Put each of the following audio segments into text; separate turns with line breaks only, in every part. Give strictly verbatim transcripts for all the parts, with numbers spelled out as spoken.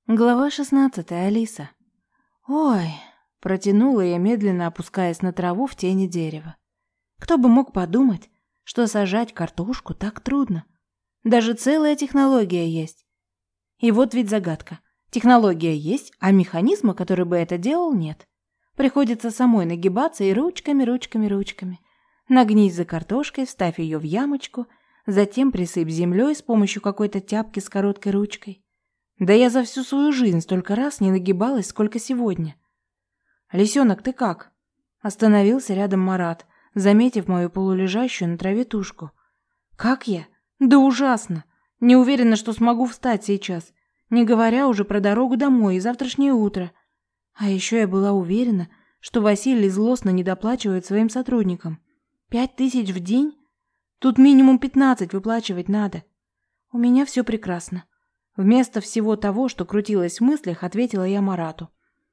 Глава шестнадцатая. Алиса. «Ой», — протянула я, медленно опускаясь на траву в тени дерева. «Кто бы мог подумать, что сажать картошку так трудно. Даже целая технология есть. И вот ведь загадка. Технология есть, а механизма, который бы это делал, нет. Приходится самой нагибаться и ручками, ручками, ручками. Нагнись за картошкой, вставь ее в ямочку, затем присыпь землей с помощью какой-то тяпки с короткой ручкой. Да я за всю свою жизнь столько раз не нагибалась, сколько сегодня. «Лисенок, ты как?» Остановился рядом Марат, заметив мою полулежащую на траве тушку. «Как я? Да ужасно! Не уверена, что смогу встать сейчас, не говоря уже про дорогу домой и завтрашнее утро. А еще я была уверена, что Василий злостно недоплачивает своим сотрудникам. Пять тысяч в день? Тут минимум пятнадцать выплачивать надо. У меня все прекрасно». Вместо всего того, что крутилось в мыслях, ответила я Марату.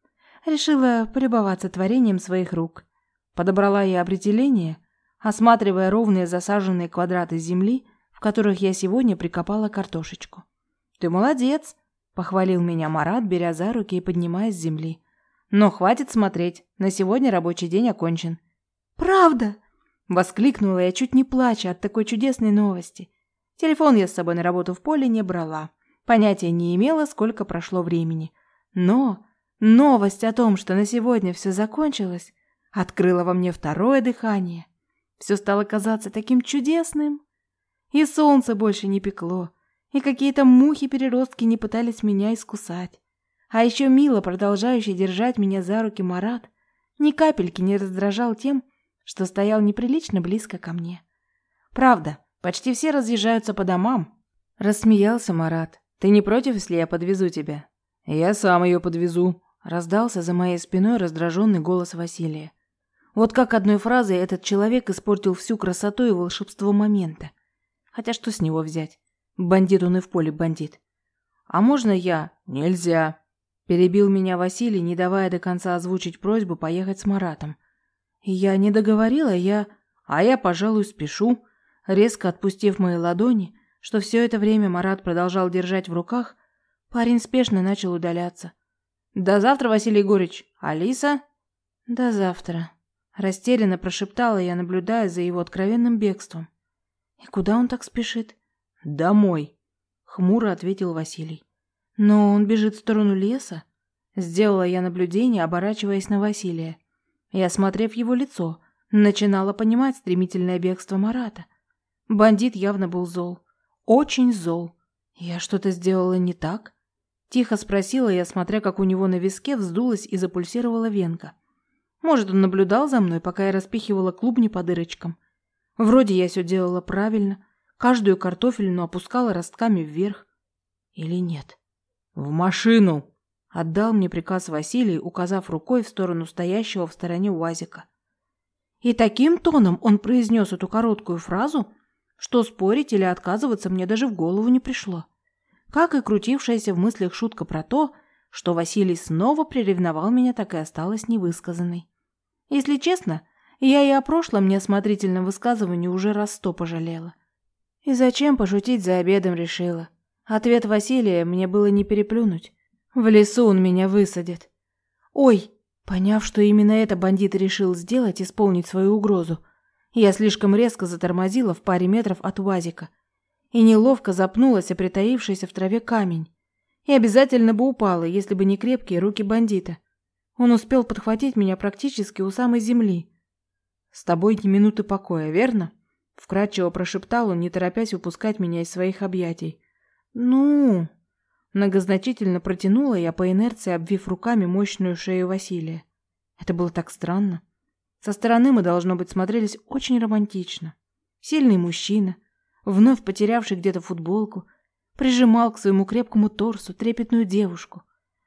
Решила полюбоваться творением своих рук. Подобрала я определение, осматривая ровные засаженные квадраты земли, в которых я сегодня прикопала картошечку. «Ты молодец!» — похвалил меня Марат, беря за руки и поднимая с земли. «Но хватит смотреть, на сегодня рабочий день окончен». «Правда?» — воскликнула я, чуть не плача от такой чудесной новости. Телефон я с собой на работу в поле не брала. Понятия не имела, сколько прошло времени. Но новость о том, что на сегодня все закончилось, открыла во мне второе дыхание. Все стало казаться таким чудесным. И солнце больше не пекло, и какие-то мухи-переростки не пытались меня искусать. А еще мило продолжающий держать меня за руки Марат ни капельки не раздражал тем, что стоял неприлично близко ко мне. «Правда, почти все разъезжаются по домам», — рассмеялся Марат. «Ты не против, если я подвезу тебя?» «Я сам ее подвезу», — раздался за моей спиной раздраженный голос Василия. Вот как одной фразой этот человек испортил всю красоту и волшебство момента. Хотя что с него взять? Бандит он и в поле бандит. «А можно я?» «Нельзя», — перебил меня Василий, не давая до конца озвучить просьбу поехать с Маратом. И я не договорила, я... «А я, пожалуй, спешу», резко отпустив мои ладони, что все это время Марат продолжал держать в руках, парень спешно начал удаляться. «До завтра, Василий Егорыч. Алиса?» «До завтра», — растерянно прошептала я, наблюдая за его откровенным бегством. «И куда он так спешит?» «Домой», — хмуро ответил Василий. «Но он бежит в сторону леса?» Сделала я наблюдение, оборачиваясь на Василия. И, осмотрев его лицо, начинала понимать стремительное бегство Марата. Бандит явно был зол. Очень зол. Я что-то сделала не так? Тихо спросила я, смотря, как у него на виске вздулась и запульсировала венка. Может, он наблюдал за мной, пока я распихивала клубни по дырочкам. Вроде я все делала правильно, каждую картофелину опускала ростками вверх. Или нет? «В машину!» — отдал мне приказ Василий, указав рукой в сторону стоящего в стороне УАЗика. И таким тоном он произнес эту короткую фразу, что спорить или отказываться мне даже в голову не пришло. Как и крутившаяся в мыслях шутка про то, что Василий снова приревновал меня, так и осталась невысказанной. Если честно, я и о прошлом неосмотрительном высказывании уже раз сто пожалела. И зачем пошутить за обедом решила. Ответ Василия мне было не переплюнуть. В лесу он меня высадит. Ой, поняв, что именно это бандит решил сделать, исполнить свою угрозу, я слишком резко затормозила в паре метров от УАЗика и неловко запнулась о притаившийся в траве камень. И обязательно бы упала, если бы не крепкие руки бандита. Он успел подхватить меня практически у самой земли. «С тобой ни минуты покоя, верно?» — вкратчиво прошептал он, не торопясь упускать меня из своих объятий. «Ну...» — многозначительно протянула я по инерции, обвив руками мощную шею Василия. Это было так странно. Со стороны мы, должно быть, смотрелись очень романтично. Сильный мужчина, вновь потерявший где-то футболку, прижимал к своему крепкому торсу трепетную девушку.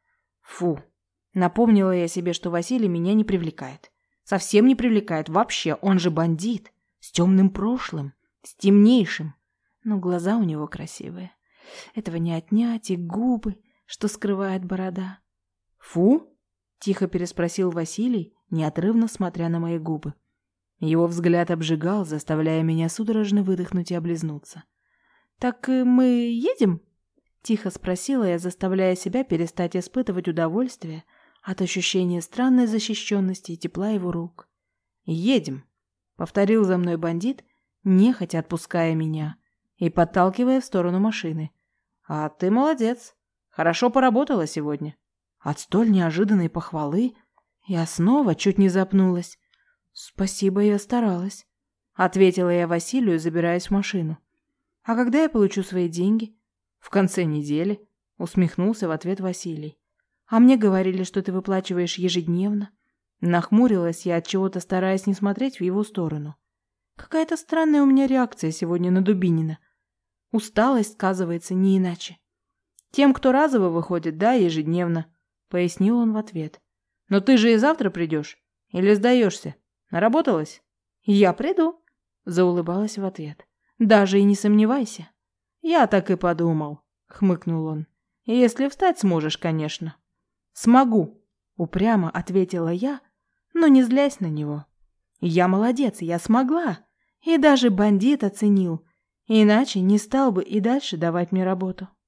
Фу, напомнила я себе, что Василий меня не привлекает. Совсем не привлекает вообще, он же бандит, с темным прошлым, с темнейшим. Но глаза у него красивые. Этого не отнять, и губы, что скрывает борода. Фу? Тихо переспросил Василий, неотрывно смотря на мои губы. Его взгляд обжигал, заставляя меня судорожно выдохнуть и облизнуться. «Так мы едем?» Тихо спросила я, заставляя себя перестать испытывать удовольствие от ощущения странной защищенности и тепла его рук. «Едем», — повторил за мной бандит, нехотя отпуская меня и подталкивая в сторону машины. «А ты молодец. Хорошо поработала сегодня». От столь неожиданной похвалы я снова чуть не запнулась. «Спасибо, я старалась», — ответила я Василию, забираясь в машину. «А когда я получу свои деньги?» «В конце недели», — усмехнулся в ответ Василий. «А мне говорили, что ты выплачиваешь ежедневно». Нахмурилась я, отчего-то стараясь не смотреть в его сторону. Какая-то странная у меня реакция сегодня на Дубинина. Усталость сказывается не иначе. «Тем, кто разово выходит, да, ежедневно», — пояснил он в ответ. «Но ты же и завтра придешь? Или сдаешься? Наработалась?» «Я приду», — заулыбалась в ответ. «Даже и не сомневайся». «Я так и подумал», — хмыкнул он. «Если встать сможешь, конечно». «Смогу», — упрямо ответила я, но не злясь на него. «Я молодец, я смогла». И даже бандит оценил, иначе не стал бы и дальше давать мне работу.